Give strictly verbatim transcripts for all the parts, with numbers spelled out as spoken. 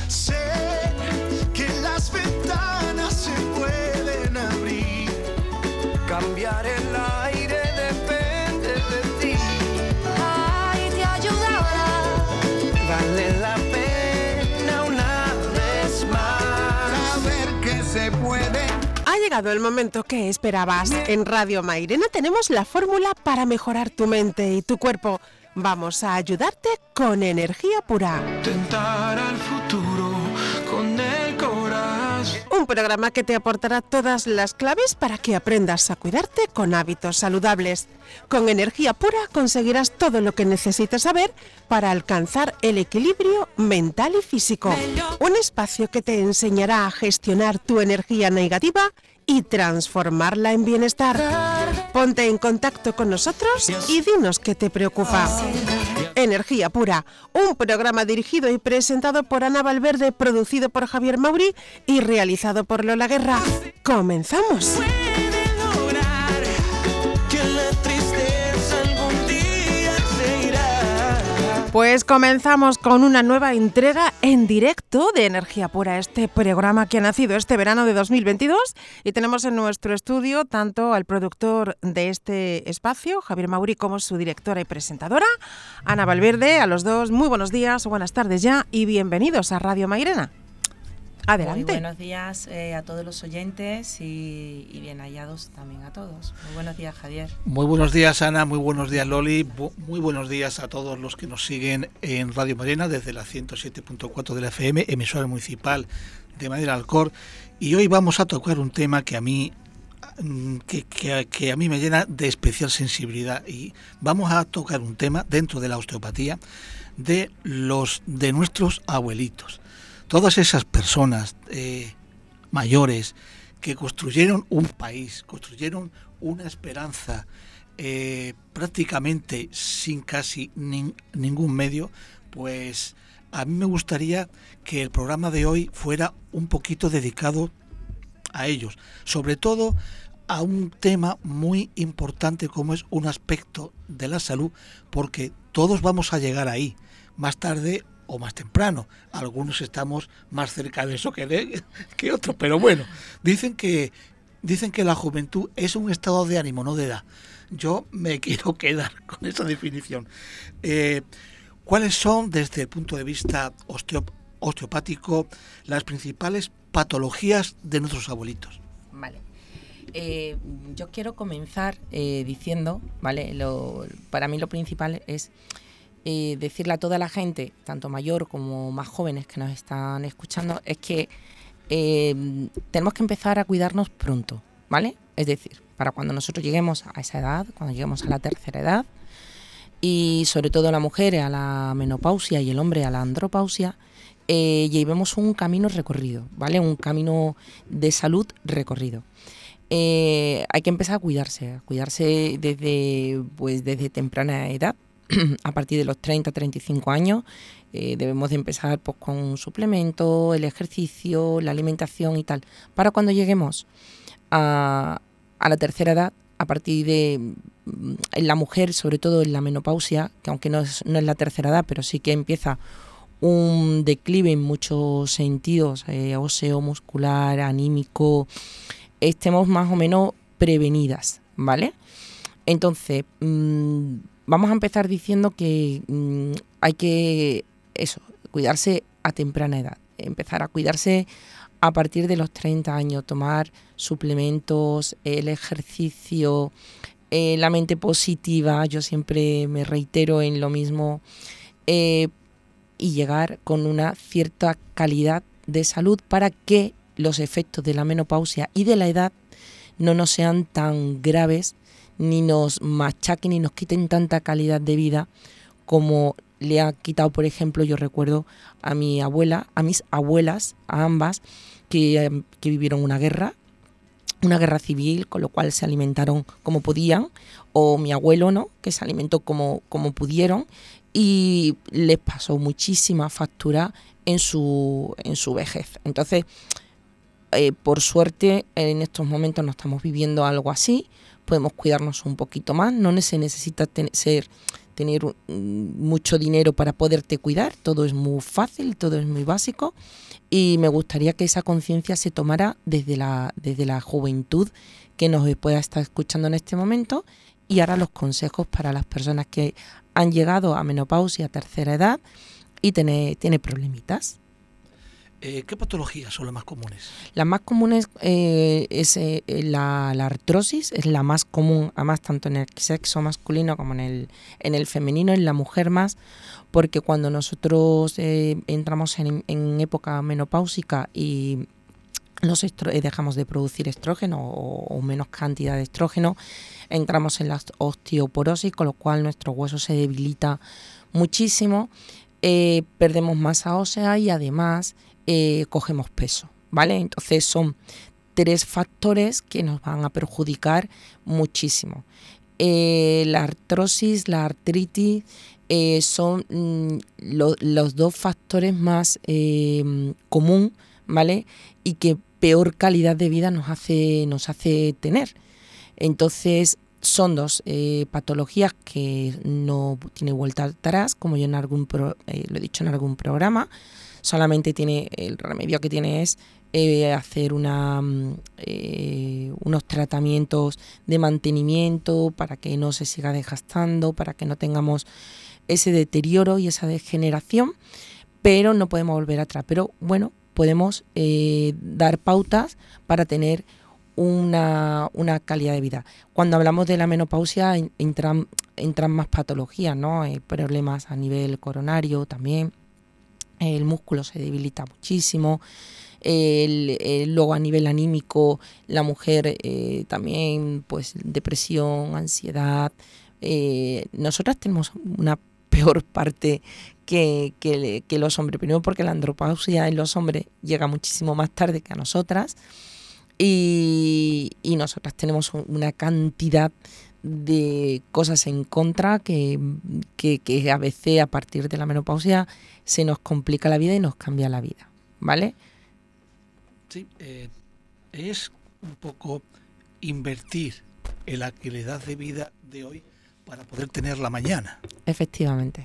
Sé que las ventanas se pueden abrir. Cambiar el aire depende de ti. Ay, te ayudará. Vale la pena una vez más. Saber que se puede. Ha llegado el momento que esperabas. En Radio Mairena tenemos la fórmula para mejorar tu mente y tu cuerpo. Vamos a ayudarte con energía pura. Tentar al futuro con el corazón. Un programa que te aportará todas las claves para que aprendas a cuidarte con hábitos saludables. Con energía pura conseguirás todo lo que necesitas saber para alcanzar el equilibrio mental y físico. Un espacio que te enseñará a gestionar tu energía negativa y transformarla en bienestar. Ponte en contacto con nosotros y dinos qué te preocupa. Energía Pura, un programa dirigido y presentado por Ana Valverde, producido por Javier Mauri y realizado por Lola Guerra. ¡Comenzamos! Pues comenzamos con una nueva entrega en directo de Energía Pura, este programa que ha nacido este verano de dos mil veintidós, y tenemos en nuestro estudio tanto al productor de este espacio, Javier Mauri, como su directora y presentadora, Ana Valverde. A los dos, muy buenos días o buenas tardes ya y bienvenidos a Radio Mairena. Adelante. Muy buenos días eh, a todos los oyentes y, y bien hallados también a todos. Muy buenos días, Javier. Muy buenos días, Ana. Muy buenos días, Loli. Bu- muy buenos días a todos los que nos siguen en Radio Mairena desde la ciento siete punto cuatro de la F M, emisora municipal de Madrid Alcor. Y hoy vamos a tocar un tema que a mí que, que, que a mí me llena de especial sensibilidad, y vamos a tocar un tema dentro de la osteopatía de los de nuestros abuelitos. Todas esas personas eh, mayores que construyeron un país, construyeron una esperanza eh, prácticamente sin casi nin, ningún medio, pues a mí me gustaría que el programa de hoy fuera un poquito dedicado a ellos, sobre todo a un tema muy importante como es un aspecto de la salud, porque todos vamos a llegar ahí, más tarde o más temprano. Algunos estamos más cerca de eso que de que otros, pero bueno, dicen que dicen que la juventud es un estado de ánimo, no de edad. Yo me quiero quedar con esa definición. Eh, ¿Cuáles son, desde el punto de vista osteop- osteopático, las principales patologías de nuestros abuelitos? Vale. Eh, yo quiero comenzar eh, diciendo, ¿vale? Lo, para mí lo principal es Eh, decirle a toda la gente, tanto mayor como más jóvenes que nos están escuchando, es que eh, tenemos que empezar a cuidarnos pronto, ¿vale? Es decir, para cuando nosotros lleguemos a esa edad, cuando lleguemos a la tercera edad, y sobre todo la mujer a la menopausia y el hombre a la andropausia, eh, llevemos un camino recorrido, ¿vale? Un camino de salud recorrido. Eh, hay que empezar a cuidarse, a cuidarse desde, pues, desde temprana edad. A partir de los treinta a treinta y cinco años eh, debemos de empezar pues, con un suplemento, el ejercicio, la alimentación y tal. Para cuando lleguemos a, a la tercera edad, a partir de en la mujer, sobre todo en la menopausia, que aunque no es, no es la tercera edad, pero sí que empieza un declive en muchos sentidos, eh, óseo, muscular, anímico, estemos más o menos prevenidas, ¿vale? Entonces, mmm, vamos a empezar diciendo que mmm, hay que eso, cuidarse a temprana edad, empezar a cuidarse a partir de los treinta años, tomar suplementos, el ejercicio, eh, la mente positiva, yo siempre me reitero en lo mismo, eh, y llegar con una cierta calidad de salud para que los efectos de la menopausia y de la edad no nos sean tan graves, ni nos machaquen ni nos quiten tanta calidad de vida como le ha quitado, por ejemplo, yo recuerdo a mi abuela, a mis abuelas, a ambas, que, que vivieron una guerra, una guerra civil, con lo cual se alimentaron como podían, o mi abuelo, ¿no?, que se alimentó como, como pudieron, y les pasó muchísima factura en su, en su vejez. Entonces, eh, por suerte, en estos momentos no estamos viviendo algo así, podemos cuidarnos un poquito más, no se necesita ten- ser, tener mucho dinero para poderte cuidar, todo es muy fácil, todo es muy básico, y me gustaría que esa conciencia se tomara desde la, desde la juventud que nos pueda estar escuchando en este momento. Y ahora los consejos para las personas que han llegado a menopausia a tercera edad y tiene, tiene problemitas. Eh, ¿Qué patologías son las más comunes? Las más comunes eh, es eh, la, la artrosis, es la más común, además tanto en el sexo masculino como en el, en el femenino, en la mujer más, porque cuando nosotros eh, entramos en, en época menopáusica y los estro- dejamos de producir estrógeno o, o menos cantidad de estrógeno, entramos en la osteoporosis, con lo cual nuestro hueso se debilita muchísimo, eh, perdemos masa ósea y además eh, cogemos peso, ¿vale? Entonces son tres factores que nos van a perjudicar muchísimo. Eh, la artrosis, la artritis, eh, son mm, lo, los dos factores más eh, común, ¿vale? Y que peor calidad de vida nos hace, nos hace tener. Entonces, son dos eh, patologías que no tiene vuelta atrás, como yo en algún pro, eh, lo he dicho en algún programa. Solamente tiene, el remedio que tiene es eh, hacer una, eh, unos tratamientos de mantenimiento para que no se siga desgastando, para que no tengamos ese deterioro y esa degeneración, pero no podemos volver atrás. Pero bueno, podemos eh, dar pautas para tener una, una calidad de vida. Cuando hablamos de la menopausia entran, entran más patologías, ¿no? Eh, problemas a nivel coronario también, el músculo se debilita muchísimo, el, el, luego a nivel anímico la mujer eh, también, pues depresión, ansiedad. Eh, nosotras tenemos una peor parte que, que, que los hombres, primero porque la andropausia en los hombres llega muchísimo más tarde que a nosotras, y, y nosotras tenemos una cantidad de cosas en contra que, que, que a veces a partir de la menopausia se nos complica la vida y nos cambia la vida, ¿vale? Sí, eh, es un poco invertir en la calidad de vida de hoy para poder tenerla mañana. Efectivamente.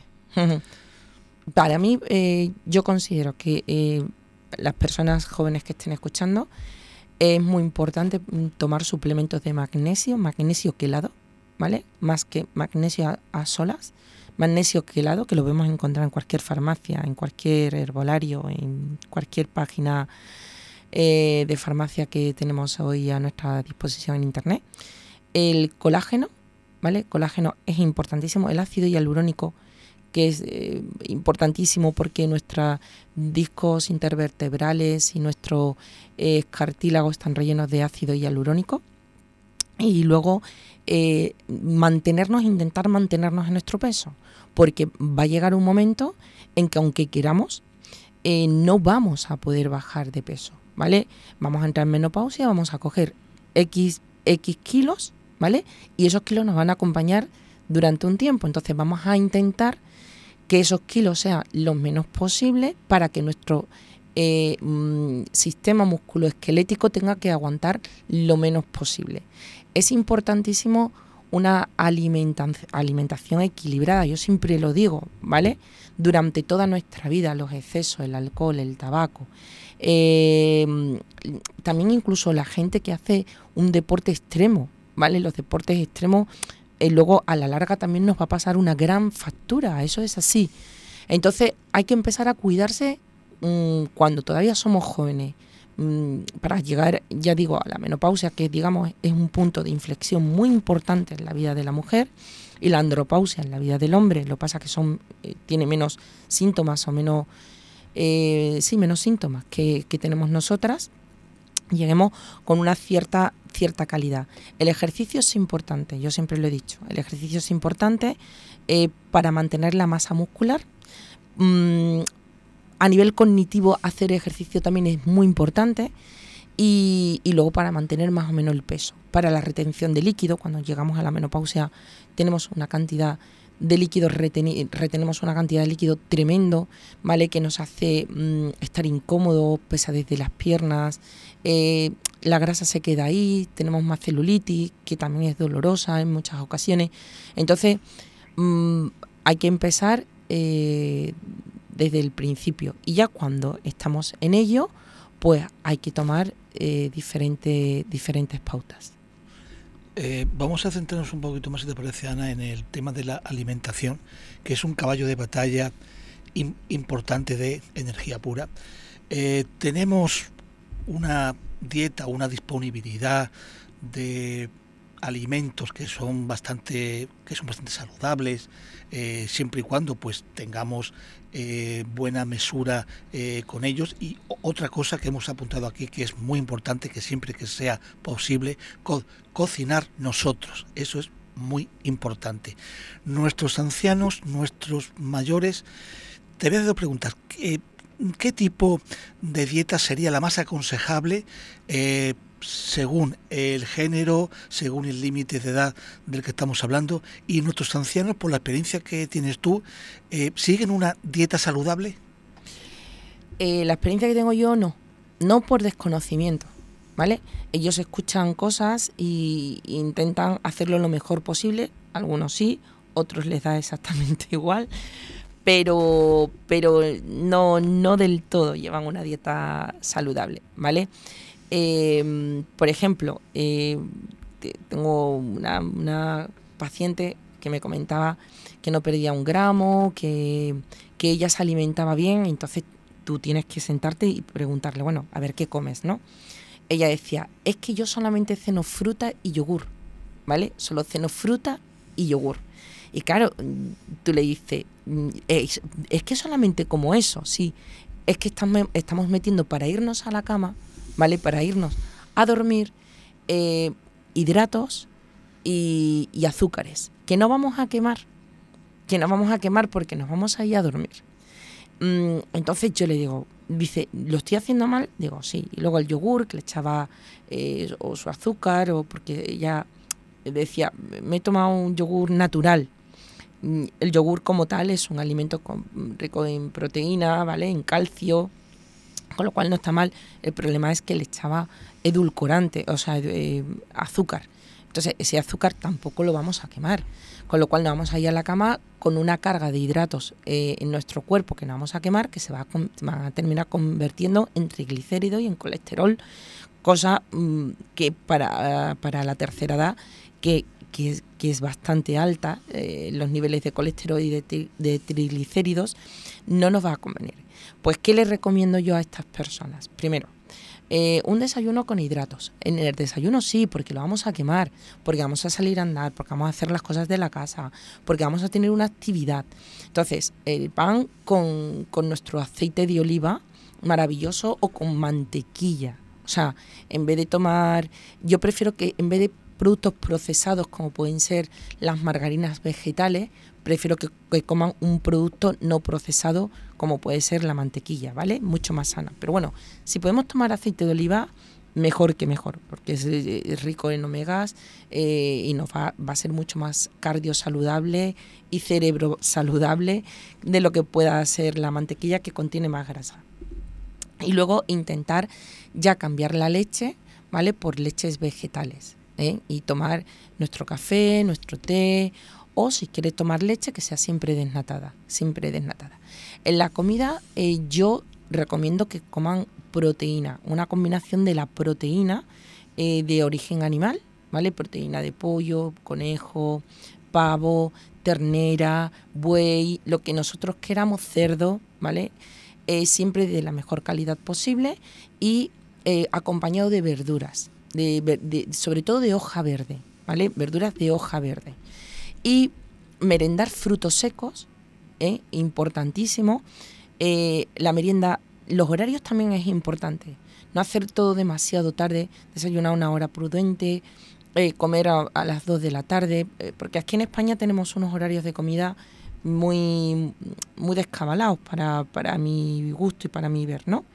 Para mí, eh, yo considero que eh, las personas jóvenes que estén escuchando, es muy importante tomar suplementos de magnesio, magnesio quelado, ¿vale? Más que magnesio a, a solas, magnesio quelado, que lo podemos encontrar en cualquier farmacia, en cualquier herbolario, en cualquier página eh, de farmacia que tenemos hoy a nuestra disposición en internet. El colágeno, ¿vale? Colágeno es importantísimo. El ácido hialurónico, que es eh, importantísimo porque nuestros discos intervertebrales y nuestros eh, cartílagos están rellenos de ácido hialurónico. Y luego eh, mantenernos, intentar mantenernos en nuestro peso, porque va a llegar un momento en que aunque queramos, eh, no vamos a poder bajar de peso, ¿vale? Vamos a entrar en menopausia, vamos a coger X, X kilos, ¿vale? Y esos kilos nos van a acompañar durante un tiempo. Entonces vamos a intentar que esos kilos sean lo menos posible para que nuestro eh, mm, sistema musculoesquelético tenga que aguantar lo menos posible. Es importantísimo una alimenta- alimentación equilibrada, yo siempre lo digo, ¿vale? Durante toda nuestra vida, los excesos, el alcohol, el tabaco, eh, también incluso la gente que hace un deporte extremo, ¿vale? Los deportes extremos eh, luego a la larga también nos va a pasar una gran factura, eso es así. Entonces hay que empezar a cuidarse mmm, cuando todavía somos jóvenes, mmm, para llegar, ya digo, a la menopausia, que digamos es un punto de inflexión muy importante en la vida de la mujer, y la andropausia en la vida del hombre. Lo que pasa es que son, eh, tiene menos síntomas o menos, eh, sí, menos síntomas que, que tenemos nosotras. Lleguemos con una cierta cierta calidad. El ejercicio es importante, yo siempre lo he dicho, el ejercicio es importante eh, para mantener la masa muscular. Mm, a nivel cognitivo, hacer ejercicio también es muy importante, y, y luego para mantener más o menos el peso. Para la retención de líquido, cuando llegamos a la menopausia tenemos una cantidad de líquido, reteni- retenemos una cantidad de líquido tremendo, ¿vale? Que nos hace mmm, estar incómodos, pesadez de las piernas, eh, la grasa se queda ahí, tenemos más celulitis, que también es dolorosa en muchas ocasiones. Entonces mmm, hay que empezar eh, desde el principio. Y ya cuando estamos en ello, pues hay que tomar eh, diferente, diferentes pautas. Eh, vamos a centrarnos un poquito más, si te parece, Ana, en el tema de la alimentación, que es un caballo de batalla im- importante de energía pura. Eh, tenemos una dieta, una disponibilidad de alimentos que son bastante que son bastante saludables, eh, siempre y cuando pues tengamos eh, buena mesura eh, con ellos. Y otra cosa que hemos apuntado aquí, que es muy importante, que siempre que sea posible co- cocinar nosotros, eso es muy importante. Nuestros ancianos, nuestros mayores, te voy a preguntar, ¿qué, qué tipo de dieta sería la más aconsejable eh, según el género, según el límite de edad del que estamos hablando? Y nuestros ancianos, por la experiencia que tienes tú, eh, ¿siguen una dieta saludable? Eh, la experiencia que tengo yo, no. No por desconocimiento, ¿vale? Ellos escuchan cosas y intentan hacerlo lo mejor posible. Algunos sí, otros les da exactamente igual. Pero, pero no, no del todo llevan una dieta saludable, ¿vale? Eh, por ejemplo, eh, tengo una, una paciente que me comentaba que no perdía un gramo, que, que ella se alimentaba bien, entonces tú tienes que sentarte y preguntarle, bueno, a ver qué comes, ¿no? Ella decía, es que yo solamente ceno fruta y yogur, ¿vale? Solo ceno fruta y yogur. Y claro, tú le dices, es, es que solamente como eso, sí, es que estamos, estamos metiendo para irnos a la cama, ¿vale? Para irnos a dormir, eh, hidratos y, y azúcares, que no vamos a quemar, que no vamos a quemar porque nos vamos a ir a dormir. Mm, entonces yo le digo, dice, ¿lo estoy haciendo mal? Digo, sí. Y luego el yogur, que le echaba eh, o su azúcar, o porque ella decía, me he tomado un yogur natural. El yogur como tal es un alimento con, rico en proteína, ¿vale? En calcio, con lo cual no está mal. El problema es que le echaba edulcorante, o sea, eh, azúcar. Entonces ese azúcar tampoco lo vamos a quemar, con lo cual nos vamos a ir a la cama con una carga de hidratos eh, en nuestro cuerpo que no vamos a quemar, que se va a, se van a terminar convirtiendo en triglicéridos y en colesterol, cosa mmm, que para, para la tercera edad, que, que, es, que es bastante alta, eh, los niveles de colesterol y de, tri, de triglicéridos, no nos va a convenir. Pues, ¿qué les recomiendo yo a estas personas? Primero, eh, un desayuno con hidratos. En el desayuno sí, porque lo vamos a quemar, porque vamos a salir a andar, porque vamos a hacer las cosas de la casa, porque vamos a tener una actividad. Entonces, el pan con, con nuestro aceite de oliva, maravilloso, o con mantequilla. O sea, en vez de tomar, yo prefiero que en vez de productos procesados como pueden ser las margarinas vegetales, prefiero que, que coman un producto no procesado como puede ser la mantequilla, ¿vale? Mucho más sana. Pero bueno, si podemos tomar aceite de oliva, mejor que mejor, porque es, es rico en omegas eh, y nos va, va a ser mucho más cardio saludable y cerebro saludable de lo que pueda ser la mantequilla, que contiene más grasa. Y luego intentar ya cambiar la leche, ¿vale? Por leches vegetales, ¿eh? Y tomar nuestro café, nuestro té, o si quieres tomar leche, que sea siempre desnatada, siempre desnatada. En la comida eh, yo recomiendo que coman proteína, una combinación de la proteína eh, de origen animal, ¿vale? Proteína de pollo, conejo, pavo, ternera, buey, lo que nosotros queramos, cerdo, ¿vale? Eh, siempre de la mejor calidad posible y eh, acompañado de verduras, de, de, sobre todo de hoja verde, ¿vale? Verduras de hoja verde. Y merendar frutos secos, ¿eh? Importantísimo. Eh, la merienda, los horarios también es importante. No hacer todo demasiado tarde, desayunar a una hora prudente, eh, comer a, a las dos de la tarde, eh, porque aquí en España tenemos unos horarios de comida muy, muy descabalados para, para mi gusto y para mi ver, ¿no?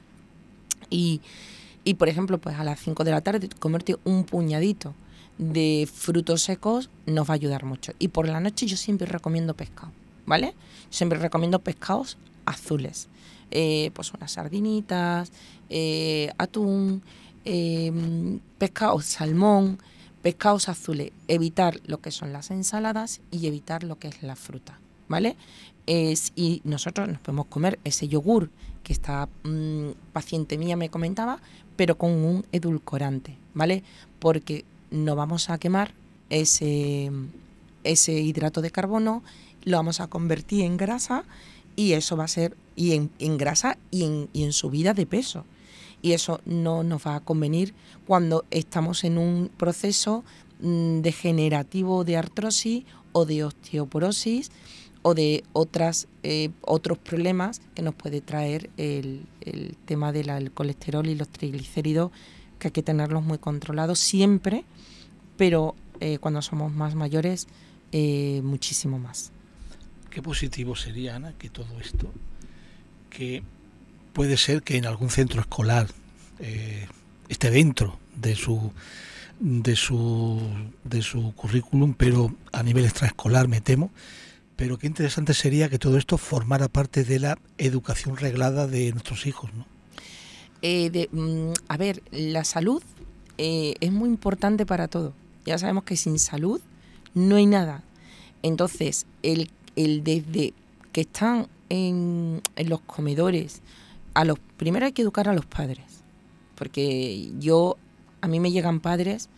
Y, y por ejemplo, pues a las cinco de la tarde comerte un puñadito de frutos secos nos va a ayudar mucho. Y por la noche yo siempre recomiendo pescado, ¿vale? Siempre recomiendo pescados azules, eh, pues unas sardinitas, eh, atún, eh, pescado, salmón, pescados azules, evitar lo que son las ensaladas y evitar lo que es la fruta, ¿vale? Es, y nosotros nos podemos comer ese yogur que esta mmm, paciente mía me comentaba, pero con un edulcorante, ¿vale? Porque no vamos a quemar ese, ese hidrato de carbono, lo vamos a convertir en grasa y eso va a ser y en, en grasa y en, y en subida de peso. Y eso no nos va a convenir cuando estamos en un proceso mmm, degenerativo de artrosis o de osteoporosis o de otras eh, otros problemas que nos puede traer el, el tema del colesterol y los triglicéridos, que hay que tenerlos muy controlados siempre, pero eh, cuando somos más mayores, eh, muchísimo más. Qué positivo sería, Ana, que todo esto, que puede ser que en algún centro escolar eh, esté dentro de su de su de su currículum, pero a nivel extraescolar me temo. Pero qué interesante sería que todo esto formara parte de la educación reglada de nuestros hijos, ¿no? Eh, de, mm, a ver, la salud eh, es muy importante para todo. Ya sabemos que sin salud no hay nada. Entonces, el, el desde que están en, en los comedores, a los primero hay que educar a los padres, porque yo a mí me llegan padres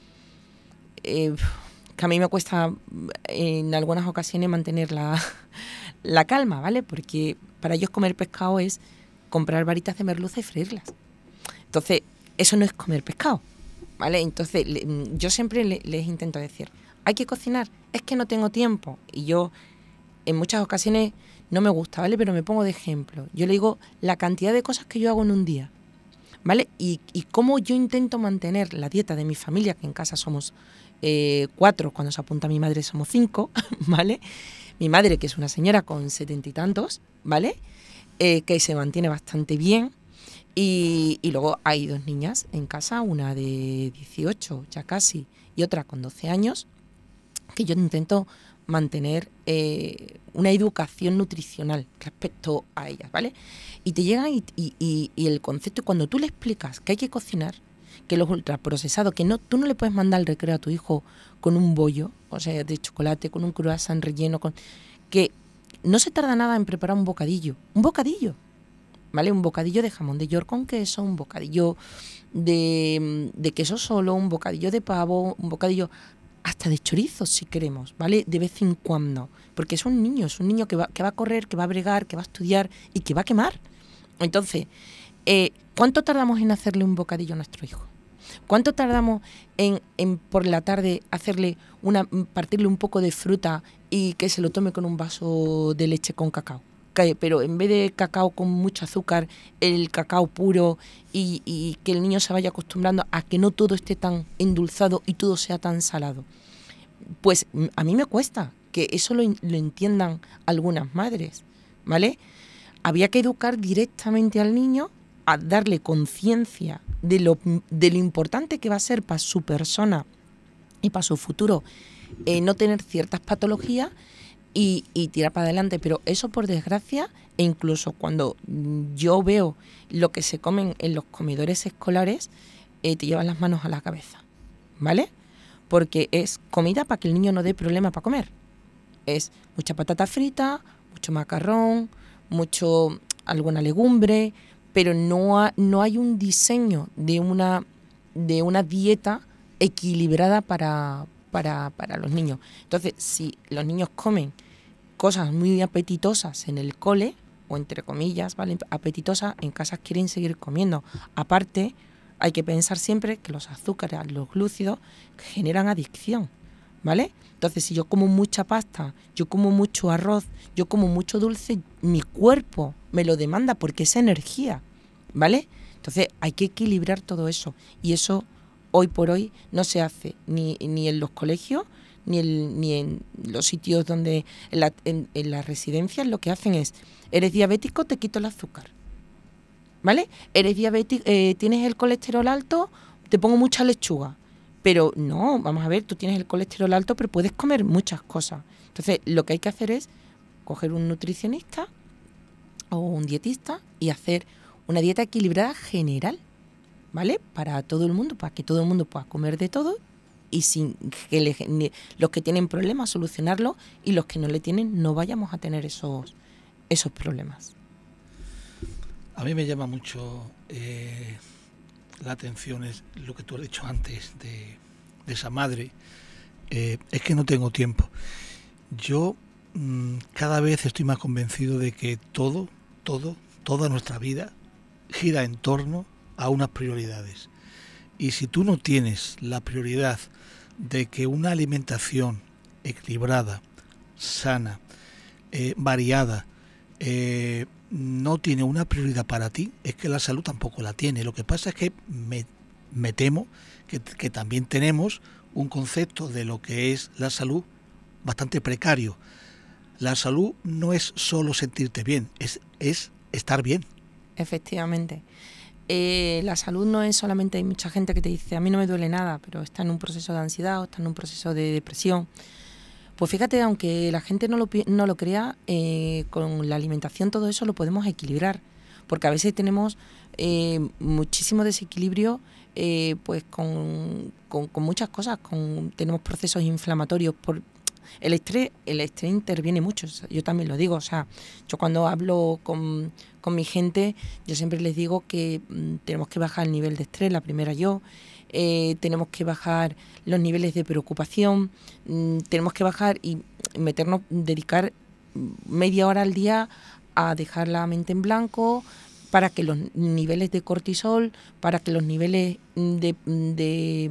eh, que a mí me cuesta en algunas ocasiones mantener la, la calma, ¿vale? Porque para ellos comer pescado es comprar varitas de merluza y freírlas. Entonces, eso no es comer pescado, ¿vale? Entonces, yo siempre les intento decir, hay que cocinar, es que no tengo tiempo. Y yo, en muchas ocasiones, no me gusta, ¿vale? Pero me pongo de ejemplo. Yo le digo la cantidad de cosas que yo hago en un día, ¿vale? Y, y cómo yo intento mantener la dieta de mi familia, que en casa somos eh, cuatro, cuando se apunta mi madre somos cinco, ¿vale? Mi madre, que es una señora con setenta y tantos, ¿vale? Eh, que se mantiene bastante bien. Y, y luego hay dos niñas en casa, una de dieciocho ya casi y otra con doce años, que yo intento mantener eh, una educación nutricional respecto a ellas, ¿vale? Y te llegan y, y, y, y el concepto, cuando tú le explicas que hay que cocinar, que los ultraprocesados, que no, tú no le puedes mandar al recreo a tu hijo con un bollo, o sea, de chocolate, con un croissant relleno, con que no se tarda nada en preparar un bocadillo, un bocadillo, ¿vale? Un bocadillo de jamón de york con queso, un bocadillo de, de queso solo, un bocadillo de pavo, un bocadillo hasta de chorizo si queremos, ¿vale? De vez en cuando, porque es un niño, es un niño que va, que va a correr, que va a bregar, que va a estudiar y que va a quemar. Entonces, eh, ¿cuánto tardamos en hacerle un bocadillo a nuestro hijo? ¿Cuánto tardamos en, en por la tarde hacerle una, partirle un poco de fruta y que se lo tome con un vaso de leche con cacao? Que, pero en vez de cacao con mucho azúcar, el cacao puro y, y que el niño se vaya acostumbrando a que no todo esté tan endulzado y todo sea tan salado. Pues a mí me cuesta que eso lo, lo entiendan algunas madres, ¿vale? Había que educar directamente al niño, a darle conciencia de lo, de lo importante que va a ser para su persona y para su futuro eh, no tener ciertas patologías y, y tirar para adelante. Pero eso, por desgracia, e incluso cuando yo veo lo que se comen en los comedores escolares, eh, te llevan las manos a la cabeza, ¿vale? Porque es comida para que el niño no dé problema para comer. Es mucha patata frita, mucho macarrón, mucho alguna legumbre, pero no, ha, no hay un diseño de una, de una dieta equilibrada para, para, para los niños. Entonces, si los niños comen cosas muy apetitosas en el cole, o entre comillas, ¿vale? Apetitosas, en casa quieren seguir comiendo. Aparte, hay que pensar siempre que los azúcares, los glúcidos, generan adicción, ¿vale? Entonces, si yo como mucha pasta, yo como mucho arroz, yo como mucho dulce, mi cuerpo me lo demanda porque es energía, ¿vale? Entonces, hay que equilibrar todo eso. Y eso, hoy por hoy, no se hace ni, ni en los colegios, ni, el, ni en los sitios donde, en, la, en, en las residencias, lo que hacen es, eres diabético, te quito el azúcar, ¿vale? Eres diabético, eh, tienes el colesterol alto, te pongo mucha lechuga. Pero no, vamos a ver, tú tienes el colesterol alto, pero puedes comer muchas cosas. Entonces, lo que hay que hacer es coger un nutricionista o un dietista y hacer una dieta equilibrada general, ¿vale? Para todo el mundo, para que todo el mundo pueda comer de todo y sin que le, ni, los que tienen problemas solucionarlos y los que no le tienen no vayamos a tener esos, esos problemas. A mí me llama mucho eh, la atención es lo que tú has dicho antes de, de esa madre. Eh, es que no tengo tiempo. Yo mmm, cada vez estoy más convencido de que todo, todo, toda nuestra vida gira en torno a unas prioridades. Y si tú no tienes la prioridad de que una alimentación equilibrada, sana, eh, variada, eh, no tiene una prioridad para ti, es que la salud tampoco la tiene. Lo que pasa es que me, me temo que, que también tenemos un concepto de lo que es la salud bastante precario. La salud no es solo sentirte bien, es, es estar bien. Efectivamente. Eh, la salud no es solamente, hay mucha gente que te dice, a mí no me duele nada, pero está en un proceso de ansiedad o está en un proceso de depresión. Pues fíjate, aunque la gente no lo, no lo crea, eh, con la alimentación todo eso lo podemos equilibrar, porque a veces tenemos eh, muchísimo desequilibrio eh, pues con, con, con muchas cosas, con, tenemos procesos inflamatorios por el estrés, el estrés interviene mucho, yo también lo digo, o sea, yo cuando hablo con, con mi gente, yo siempre les digo que mm, tenemos que bajar el nivel de estrés, la primera yo, eh, tenemos que bajar los niveles de preocupación, mm, tenemos que bajar y meternos, dedicar media hora al día a dejar la mente en blanco, para que los niveles de cortisol, para que los niveles de, de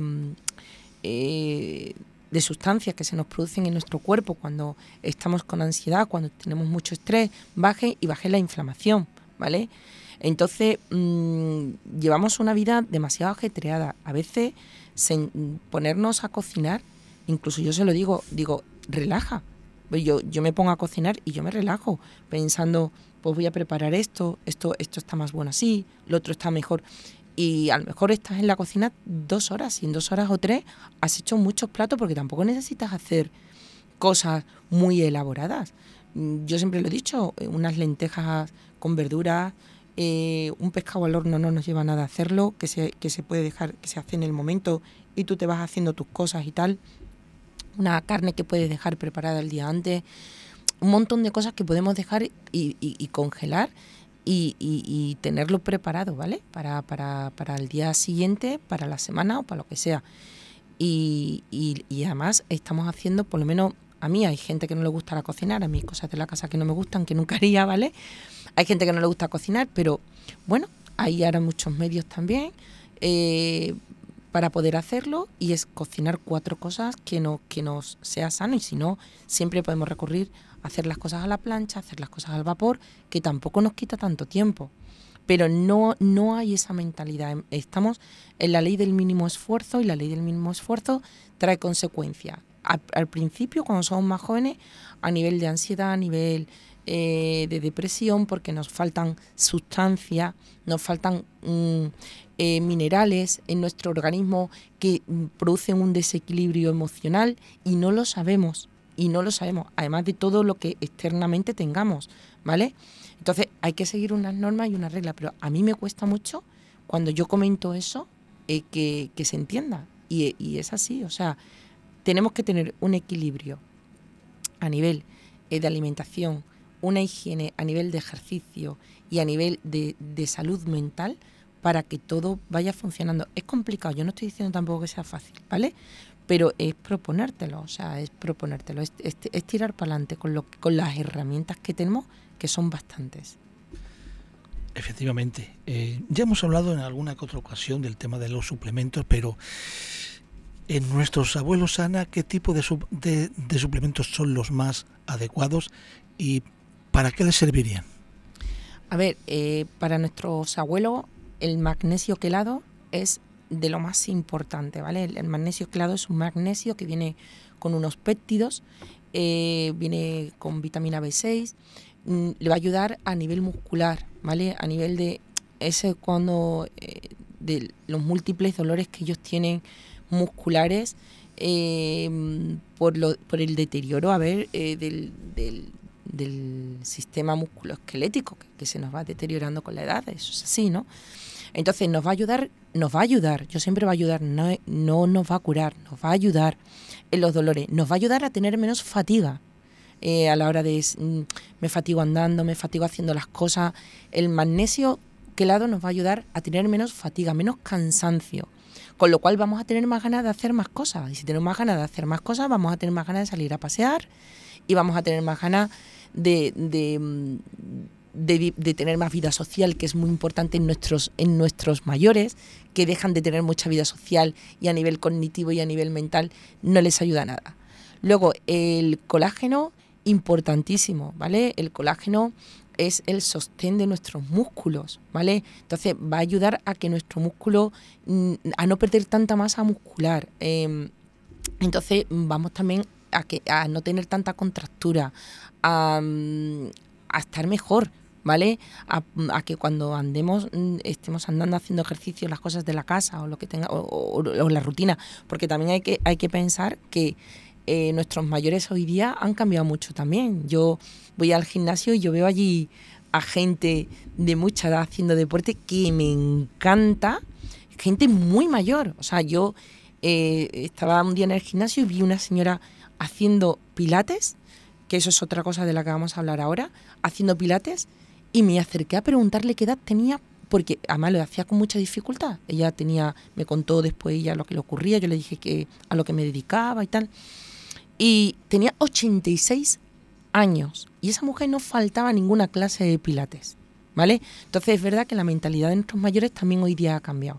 eh, de sustancias que se nos producen en nuestro cuerpo cuando estamos con ansiedad, cuando tenemos mucho estrés, baje y baje la inflamación, ¿vale? Entonces, mmm, llevamos una vida demasiado ajetreada. A veces, se, ponernos a cocinar, incluso yo se lo digo, digo, relaja. Yo, yo me pongo a cocinar y yo me relajo, pensando, pues voy a preparar esto, esto, esto está más bueno así, lo otro está mejor. Y a lo mejor estás en la cocina dos horas y en dos horas o tres has hecho muchos platos porque tampoco necesitas hacer cosas muy elaboradas. Yo siempre lo he dicho, unas lentejas con verduras, eh, un pescado al horno no nos lleva nada a hacerlo, que se, que se puede dejar, que se hace en el momento y tú te vas haciendo tus cosas y tal. Una carne que puedes dejar preparada el día antes. Un montón de cosas que podemos dejar y, y, y congelar. Y, y, y tenerlo preparado, ¿vale? Para, para, para el día siguiente, para la semana o para lo que sea. Y, y, y además estamos haciendo, por lo menos a mí hay gente que no le gusta la cocinar, a mí hay cosas de la casa que no me gustan, que nunca haría, ¿vale? Hay gente que no le gusta cocinar, pero bueno, hay ahora muchos medios también eh, para poder hacerlo y es cocinar cuatro cosas que, no, que nos sea sano y si no, siempre podemos recurrir hacer las cosas a la plancha, hacer las cosas al vapor, que tampoco nos quita tanto tiempo. Pero no, no hay esa mentalidad. Estamos en la ley del mínimo esfuerzo y la ley del mínimo esfuerzo trae consecuencias. Al, al principio, cuando somos más jóvenes, a nivel de ansiedad, a nivel eh, de depresión, porque nos faltan sustancias, nos faltan mm, eh, minerales en nuestro organismo que mm, producen un desequilibrio emocional y no lo sabemos. Y no lo sabemos, además de todo lo que externamente tengamos, ¿vale? Entonces hay que seguir unas normas y unas reglas, pero a mí me cuesta mucho cuando yo comento eso eh, que, que se entienda. Y, y es así, o sea, tenemos que tener un equilibrio a nivel eh, de alimentación, una higiene a nivel de ejercicio y a nivel de, de salud mental para que todo vaya funcionando. Es complicado, yo no estoy diciendo tampoco que sea fácil, ¿vale? Pero es proponértelo, o sea, es proponértelo, es, es, es tirar para adelante con, lo, con las herramientas que tenemos, que son bastantes. Efectivamente. Eh, ya hemos hablado en alguna que otra ocasión del tema de los suplementos, pero en nuestros abuelos, Ana, ¿qué tipo de, sub, de, de suplementos son los más adecuados y para qué les servirían? A ver, eh, para nuestros abuelos el magnesio quelado es de lo más importante, ¿vale? El, el magnesio quelado es un magnesio que viene con unos péptidos, eh, viene con vitamina B seis, mm, le va a ayudar a nivel muscular, ¿vale? A nivel de ese cuando eh, de los múltiples dolores que ellos tienen musculares eh, por lo por el deterioro, a ver, eh, del, del, del sistema musculoesquelético que, que se nos va deteriorando con la edad, eso es así, ¿no? Entonces nos va a ayudar, nos va a ayudar, yo siempre va a ayudar, no, no nos va a curar, nos va a ayudar en los dolores, nos va a ayudar a tener menos fatiga. Eh, a la hora de mm, me fatigo andando, me fatigo haciendo las cosas. El magnesio quelado nos va a ayudar a tener menos fatiga, menos cansancio, con lo cual vamos a tener más ganas de hacer más cosas, y si tenemos más ganas de hacer más cosas vamos a tener más ganas de salir a pasear y vamos a tener más ganas de, de, de, de tener más vida social, que es muy importante en nuestros, en nuestros mayores, que dejan de tener mucha vida social y a nivel cognitivo y a nivel mental no les ayuda nada. Luego el colágeno, importantísimo, ¿vale? El colágeno es el sostén de nuestros músculos, ¿vale? Entonces va a ayudar a que nuestro músculo, a no perder tanta masa muscular. Eh, entonces vamos también a, que, a no tener tanta contractura, a, a estar mejor, ¿vale? A, a que cuando andemos, estemos andando haciendo ejercicio, las cosas de la casa o lo que tenga, o, o, o la rutina, porque también hay que, hay que pensar que Eh, nuestros mayores hoy día han cambiado mucho también. Yo voy al gimnasio y yo veo allí a gente de mucha edad haciendo deporte que me encanta, gente muy mayor. O sea, yo eh, estaba un día en el gimnasio y vi una señora haciendo pilates, que eso es otra cosa de la que vamos a hablar ahora, haciendo pilates, y me acerqué a preguntarle qué edad tenía, porque además lo hacía con mucha dificultad. Ella tenía, me contó después ella lo que le ocurría, yo le dije que a lo que me dedicaba y tal. Y tenía ochenta y seis años y esa mujer no faltaba ninguna clase de pilates, ¿vale? Entonces es verdad que la mentalidad de nuestros mayores también hoy día ha cambiado.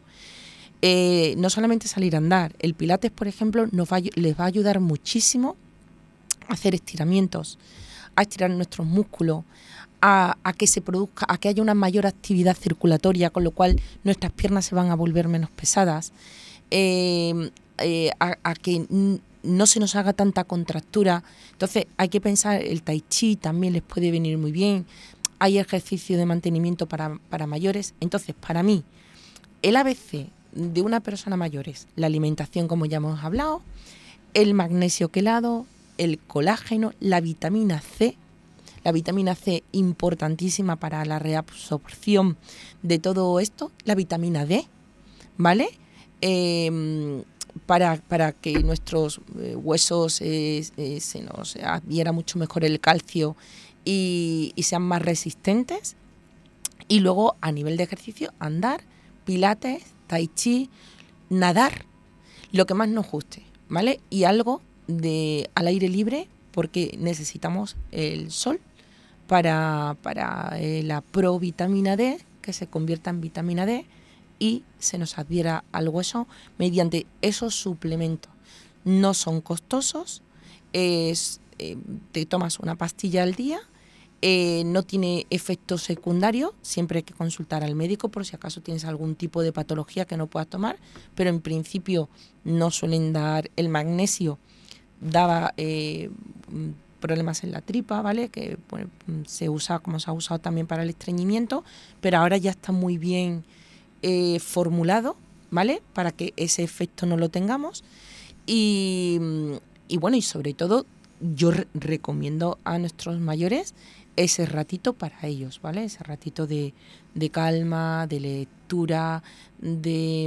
Eh, no solamente salir a andar, el pilates, por ejemplo, nos va, les va a ayudar muchísimo a hacer estiramientos, a estirar nuestros músculos, a, a que se produzca, a que haya una mayor actividad circulatoria, con lo cual nuestras piernas se van a volver menos pesadas, eh, eh, a, a que no se nos haga tanta contractura. Entonces hay que pensar, el tai chi también les puede venir muy bien, hay ejercicio de mantenimiento para, para mayores. Entonces para mí el A B C de una persona mayor es la alimentación, como ya hemos hablado, el magnesio quelado, el colágeno, la vitamina C, la vitamina C importantísima para la reabsorción de todo esto, la vitamina D, ¿vale? Eh, Para, para que nuestros eh, huesos eh, eh, se nos adhiera mucho mejor el calcio y, y sean más resistentes. Y luego a nivel de ejercicio, andar, pilates, tai chi, nadar, lo que más nos guste, ¿vale? Y algo de al aire libre, porque necesitamos el sol para, para eh, la provitamina D, que se convierta en vitamina D, y se nos adhiera al hueso mediante esos suplementos. No son costosos, es, eh, te tomas una pastilla al día, eh, no tiene efecto secundario, siempre hay que consultar al médico por si acaso tienes algún tipo de patología que no puedas tomar, pero en principio no suelen dar. El magnesio daba eh, problemas en la tripa, ¿vale? Que bueno, se usa como se ha usado también para el estreñimiento, pero ahora ya está muy bien Eh, formulado, ¿vale? Para que ese efecto no lo tengamos. Y, y bueno, y sobre todo yo re- recomiendo a nuestros mayores ese ratito para ellos, ¿vale? Ese ratito de, de calma, de lectura, de,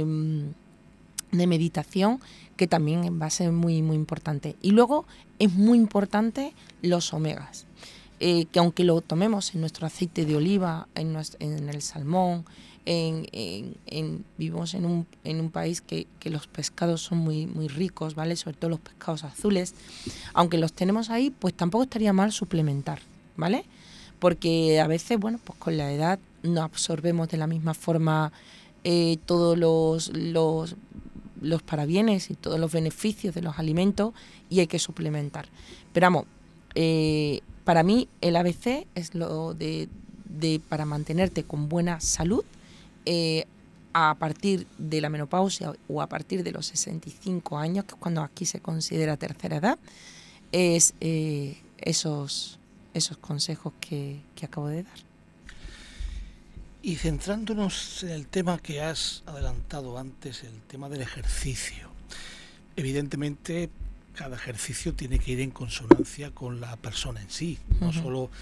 de meditación, que también va a ser muy, muy importante. Y luego es muy importante los omegas, eh, que aunque lo tomemos en nuestro aceite de oliva, en, nuestro, en el salmón, En, en, en, vivimos en un, en un país que, que los pescados son muy, muy ricos, ¿vale? Sobre todo los pescados azules. Aunque los tenemos ahí, pues tampoco estaría mal suplementar, ¿vale? Porque a veces, bueno, pues con la edad no absorbemos de la misma forma eh, todos los, los, los parabienes y todos los beneficios de los alimentos y hay que suplementar. Pero vamos, eh, para mí el A B C es lo de, de para mantenerte con buena salud. Eh, a partir de la menopausia o a partir de los sesenta y cinco años, que es cuando aquí se considera tercera edad, es eh, esos, esos consejos que, que acabo de dar. Y centrándonos en el tema que has adelantado antes, el tema del ejercicio. Evidentemente, cada ejercicio tiene que ir en consonancia con la persona en sí, no uh-huh. solo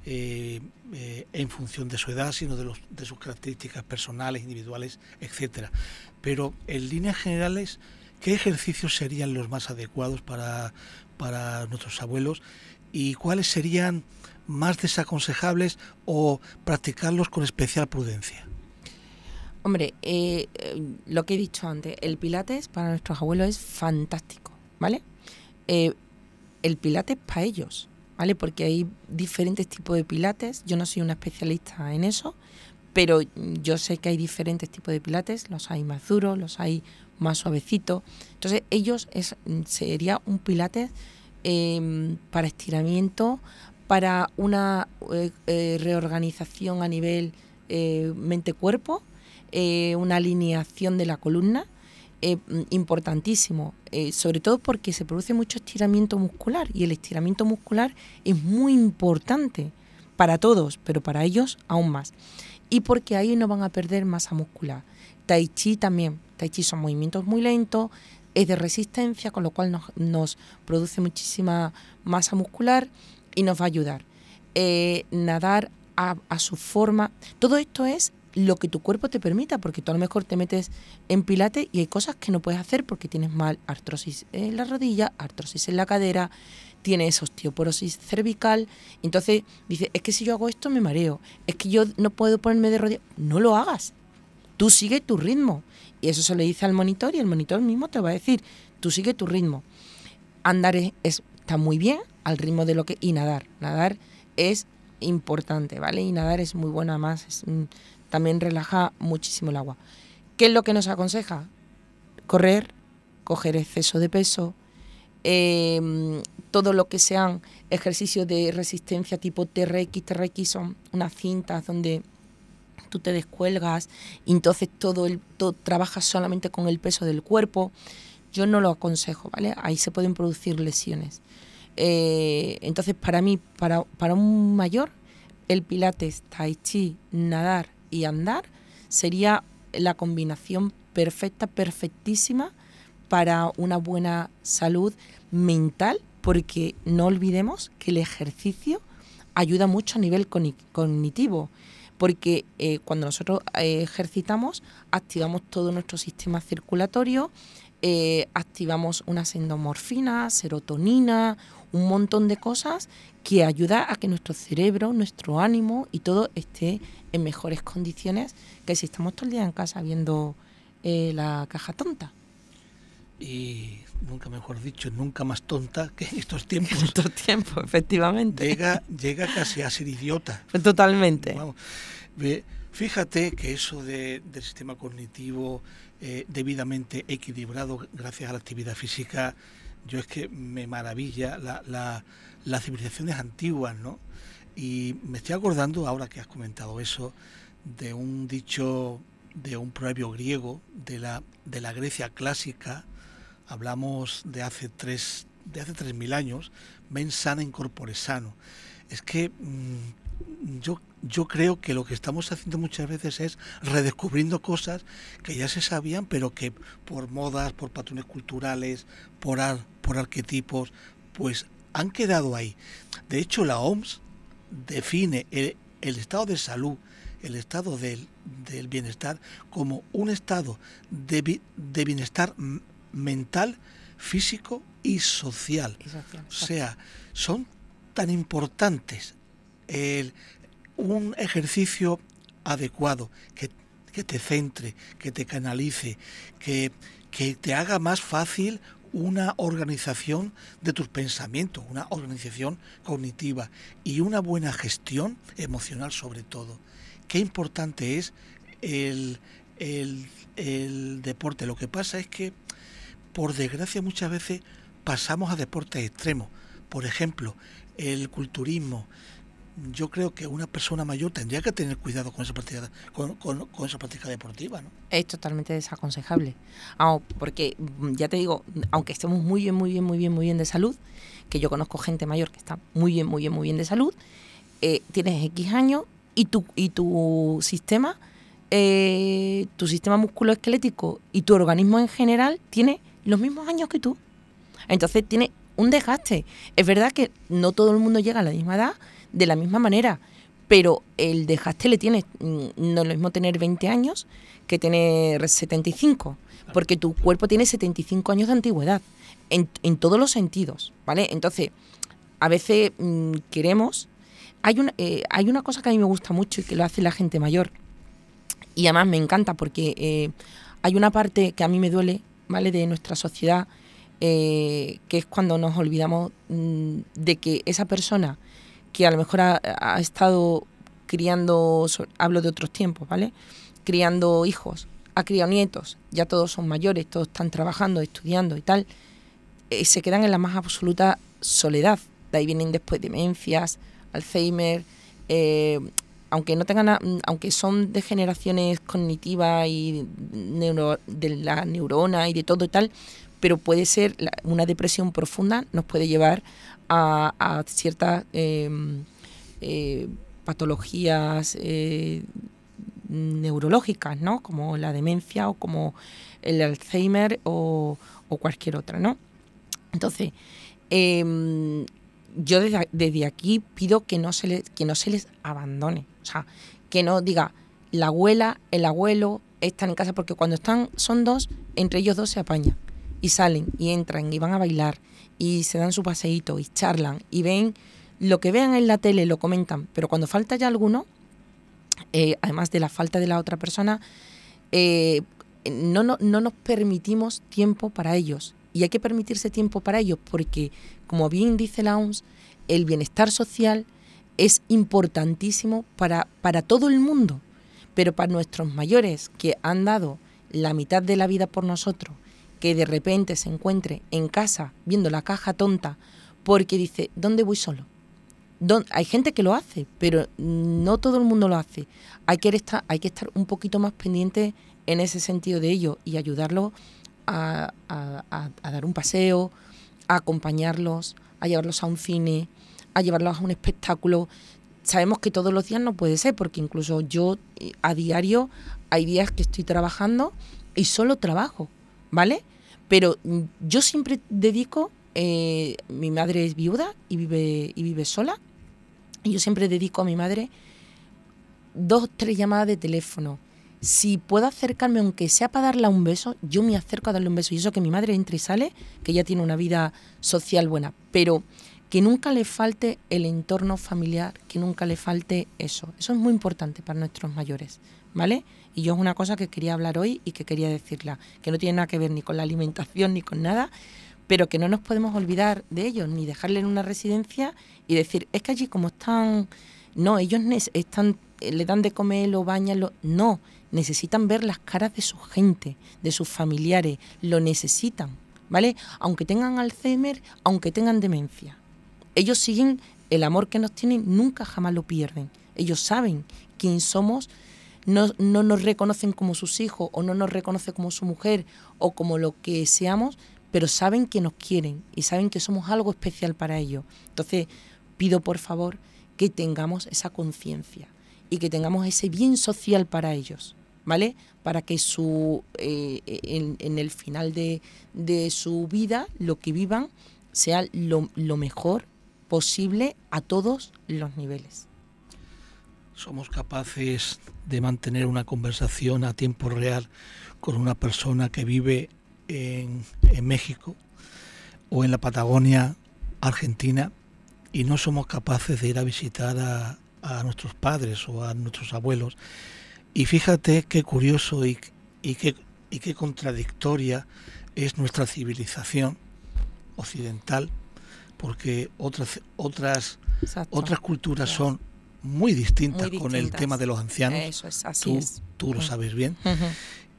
eh, eh, en función de su edad, sino de, los, de sus características personales, individuales, etcétera. Pero en líneas generales, ¿qué ejercicios serían los más adecuados para, para nuestros abuelos y cuáles serían más desaconsejables o practicarlos con especial prudencia? Hombre, eh, lo que he dicho antes, el pilates para nuestros abuelos es fantástico, ¿vale? Eh, el pilates para ellos, ¿vale? Porque hay diferentes tipos de pilates. Yo no soy una especialista en eso, pero yo sé que hay diferentes tipos de pilates. Los hay más duros, los hay más suavecitos. Entonces, ellos es, sería un pilates eh, para estiramiento, para una eh, eh, reorganización a nivel eh, mente-cuerpo, eh, una alineación de la columna. Eh, importantísimo, eh, sobre todo porque se produce mucho estiramiento muscular y el estiramiento muscular es muy importante para todos, pero para ellos aún más. Y porque ahí no van a perder masa muscular. Tai Chi también. Tai Chi son movimientos muy lentos, es de resistencia, con lo cual nos, nos produce muchísima masa muscular y nos va a ayudar. Eh, nadar a, a su forma. Todo esto es lo que tu cuerpo te permita, porque tú a lo mejor te metes en pilates y hay cosas que no puedes hacer porque tienes mal artrosis en la rodilla, artrosis en la cadera, tienes osteoporosis cervical, entonces dices, es que si yo hago esto me mareo, es que yo no puedo ponerme de rodillas. No lo hagas, tú sigue tu ritmo, y eso se le dice al monitor y el monitor mismo te va a decir, tú sigue tu ritmo. Andar es, es, está muy bien al ritmo de lo que... y nadar, nadar es importante, ¿vale? Y nadar es muy bueno, además es... también relaja muchísimo el agua. ¿Qué es lo que nos aconseja? Correr, coger exceso de peso, eh, todo lo que sean ejercicios de resistencia tipo T R X. T R X son unas cintas donde tú te descuelgas y entonces todo el todo trabajas solamente con el peso del cuerpo. Yo no lo aconsejo, ¿vale? Ahí se pueden producir lesiones. Eh, entonces, para mí, para, para un mayor, el pilates, tai chi, nadar y andar sería la combinación perfecta, perfectísima para una buena salud mental, porque no olvidemos que el ejercicio ayuda mucho a nivel cognitivo, porque eh, cuando nosotros eh, ejercitamos activamos todo nuestro sistema circulatorio, eh, activamos unas endorfinas, serotonina, un montón de cosas que ayuda a que nuestro cerebro, nuestro ánimo y todo esté en mejores condiciones que si estamos todo el día en casa viendo eh, la caja tonta. Y nunca mejor dicho, nunca más tonta que en estos tiempos. En estos tiempos, efectivamente. Llega, llega casi a ser idiota. Totalmente. Vamos, fíjate que eso de, del sistema cognitivo eh, debidamente equilibrado gracias a la actividad física, yo es que me maravilla la, la, las civilizaciones antiguas, ¿no? Y me estoy acordando, ahora que has comentado eso, de un dicho, de un proverbio griego de la, de la Grecia clásica. Hablamos de hace tres, de hace tres mil años, mens sana in corpore sano. Es que mmm, yo, yo creo que lo que estamos haciendo muchas veces es redescubriendo cosas que ya se sabían, pero que por modas, por patrones culturales, por, ar, por arquetipos, pues han quedado ahí. De hecho, la O M S define el, el estado de salud, el estado del, del bienestar, como un estado de, de bienestar mental, físico y social. Y social. O sea, son tan importantes el, un ejercicio adecuado que, que te centre, que te canalice, que, que te haga más fácil una organización de tus pensamientos, una organización cognitiva y una buena gestión emocional sobre todo. Qué importante es el, el, el deporte. Lo que pasa es que, por desgracia, muchas veces pasamos a deportes extremos. Por ejemplo, el culturismo. Yo creo que una persona mayor tendría que tener cuidado con esa práctica, con, con, con esa práctica deportiva, ¿no? Es totalmente desaconsejable. Ah, porque, ya te digo, aunque estemos muy bien, muy bien, muy bien, muy bien de salud, que yo conozco gente mayor que está muy bien, muy bien, muy bien de salud, eh, tienes X años y tu, y tu sistema, eh, tu sistema musculoesquelético y tu organismo en general tiene los mismos años que tú. Entonces tiene un desgaste. Es verdad que no todo el mundo llega a la misma edad. de la misma manera, pero el desgaste le tiene, no es lo mismo tener veinte años que tener setenta y cinco, porque tu cuerpo tiene setenta y cinco años de antigüedad, en, en todos los sentidos, ¿vale? Entonces, a veces mmm, queremos... Hay una, eh, hay una cosa que a mí me gusta mucho y que lo hace la gente mayor, y además me encanta porque eh, hay una parte que a mí me duele, ¿vale?, de nuestra sociedad, eh, que es cuando nos olvidamos mmm, de que esa persona que a lo mejor ha, ha estado criando, hablo de otros tiempos, ¿vale?, criando hijos, ha criado nietos, ya todos son mayores, todos están trabajando, estudiando y tal, eh, se quedan en la más absoluta soledad. De ahí vienen después demencias, Alzheimer, eh, aunque no tengan, aunque son degeneraciones cognitivas y neuro, de la neurona y de todo y tal, pero puede ser la, una depresión profunda, nos puede llevar a, a ciertas eh, eh, patologías eh, neurológicas, ¿no?, como la demencia o como el Alzheimer o, o cualquier otra, ¿no? Entonces, eh, yo desde, desde aquí pido que no se les, que no se les abandone, o sea, que no diga la abuela, el abuelo están en casa, porque cuando están, son dos, entre ellos dos se apañan y salen y entran y van a bailar y se dan su paseíto y charlan y ven lo que vean en la tele, lo comentan, pero cuando falta ya alguno, eh, además de la falta de la otra persona, eh, no, no, no nos permitimos tiempo para ellos. Y hay que permitirse tiempo para ellos porque, como bien dice la O M S, el bienestar social es importantísimo para, para todo el mundo, pero para nuestros mayores que han dado la mitad de la vida por nosotros, que de repente se encuentre en casa viendo la caja tonta porque dice, ¿dónde voy solo? ¿Dónde? Hay gente que lo hace, pero no todo el mundo lo hace. Hay que estar, hay que estar un poquito más pendiente en ese sentido de ello y ayudarlos A, a, a dar un paseo, a acompañarlos, a llevarlos a un cine, a llevarlos a un espectáculo. Sabemos que todos los días no puede ser, porque incluso yo a diario hay días que estoy trabajando y solo trabajo, ¿vale? Pero yo siempre dedico, eh, mi madre es viuda y vive, y vive sola, y yo siempre dedico a mi madre dos o tres llamadas de teléfono. Si puedo acercarme, aunque sea para darle un beso, yo me acerco a darle un beso. Y eso que mi madre entra y sale, que ella tiene una vida social buena, pero que nunca le falte el entorno familiar, que nunca le falte eso. Eso es muy importante para nuestros mayores, ¿vale? Y yo es una cosa que quería hablar hoy y que quería decirla, que no tiene nada que ver ni con la alimentación ni con nada, pero que no nos podemos olvidar de ellos, ni dejarle en una residencia y decir, es que allí como están... No, ellos están, le dan de comer, lo bañan, lo... no... Necesitan ver las caras de su gente, de sus familiares, lo necesitan, ¿vale? Aunque tengan Alzheimer, aunque tengan demencia. Ellos siguen, el amor que nos tienen, nunca jamás lo pierden. Ellos saben quién somos, no, no nos reconocen como sus hijos o no nos reconocen como su mujer o como lo que seamos, pero saben que nos quieren y saben que somos algo especial para ellos. Entonces, pido por favor que tengamos esa conciencia y que tengamos ese bien social para ellos, ¿vale? Para que su eh, en, en el final de, de su vida, lo que vivan, sea lo, lo mejor posible a todos los niveles. ¿Somos capaces de mantener una conversación a tiempo real con una persona que vive en, en México o en la Patagonia Argentina y no somos capaces de ir a visitar a a nuestros padres o a nuestros abuelos? Y fíjate qué curioso y, y, qué, y qué contradictoria es nuestra civilización occidental, porque otras otras otras culturas son muy distintas, muy distintas con el tema de los ancianos. Eso es, así tú, es. tú lo sabes bien. Uh-huh.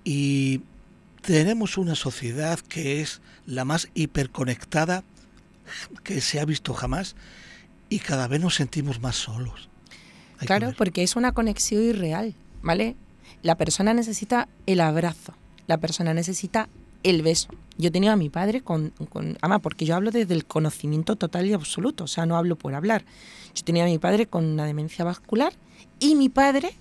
Y tenemos una sociedad que es la más hiperconectada que se ha visto jamás y cada vez nos sentimos más solos. Hay claro, porque es una conexión irreal, ¿vale? La persona necesita el abrazo, la persona necesita el beso. Yo tenía a mi padre con, con... Además, porque yo hablo desde el conocimiento total y absoluto, o sea, no hablo por hablar. Yo tenía a mi padre con una demencia vascular y mi padre...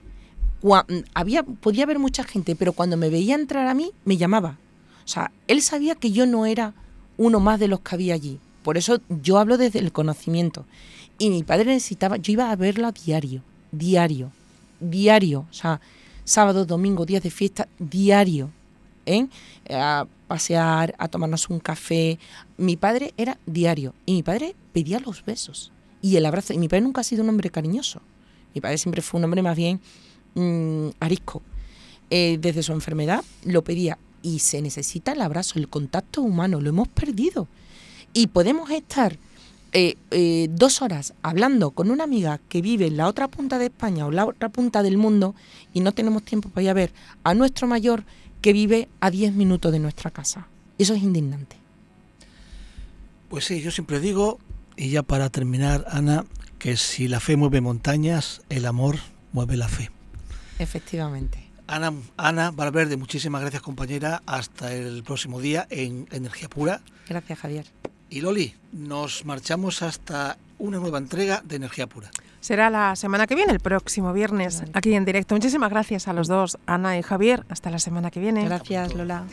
había podía haber mucha gente, pero cuando me veía entrar a mí, me llamaba. O sea, él sabía que yo no era uno más de los que había allí. por eso yo hablo desde el conocimiento. Y mi padre necesitaba, yo iba a verlo a diario, diario, diario, o sea, sábado, domingo, días de fiesta, diario, ¿eh? A pasear, a tomarnos un café. Mi padre era diario y mi padre pedía los besos y el abrazo. Y mi padre nunca ha sido un hombre cariñoso. Mi padre siempre fue un hombre más bien mmm, arisco. Eh, desde su enfermedad lo pedía y se necesita el abrazo, el contacto humano, lo hemos perdido. Y podemos estar eh, eh, dos horas hablando con una amiga que vive en la otra punta de España o la otra punta del mundo y no tenemos tiempo para ir a ver a nuestro mayor que vive a diez minutos de nuestra casa. Eso es indignante. Pues sí, yo siempre digo, y ya para terminar, Ana, que si la fe mueve montañas, el amor mueve la fe. Efectivamente. Ana, Ana Valverde, muchísimas gracias, compañera. Hasta el próximo día en Energía Pura. Gracias, Javier. Y Loli, nos marchamos hasta una nueva entrega de Energía Pura. Será la semana que viene, el próximo viernes, vale, aquí en directo. Muchísimas gracias a los dos, Ana y Javier. Hasta la semana que viene. Gracias, Lola.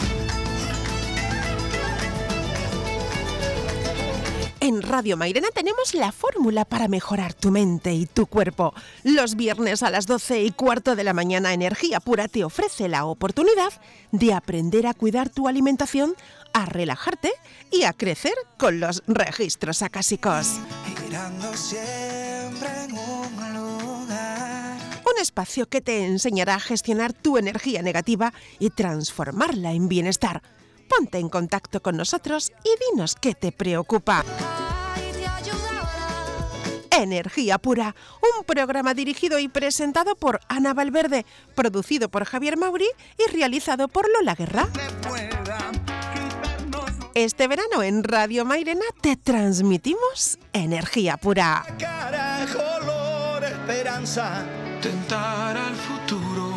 En Radio Mairena tenemos la fórmula para mejorar tu mente y tu cuerpo. Los viernes a las doce y cuarto de la mañana, Energía Pura te ofrece la oportunidad de aprender a cuidar tu alimentación, a relajarte y a crecer con los registros acásicos. Girando siempre en un lugar. Un espacio que te enseñará a gestionar tu energía negativa y transformarla en bienestar. Ponte en contacto con nosotros y dinos qué te preocupa. Energía Pura, un programa dirigido y presentado por Ana Valverde, producido por Javier Mauri y realizado por Lola Guerra. Este verano en Radio Mairena te transmitimos Energía Pura. Carajo, olor, esperanza, tentar al futuro.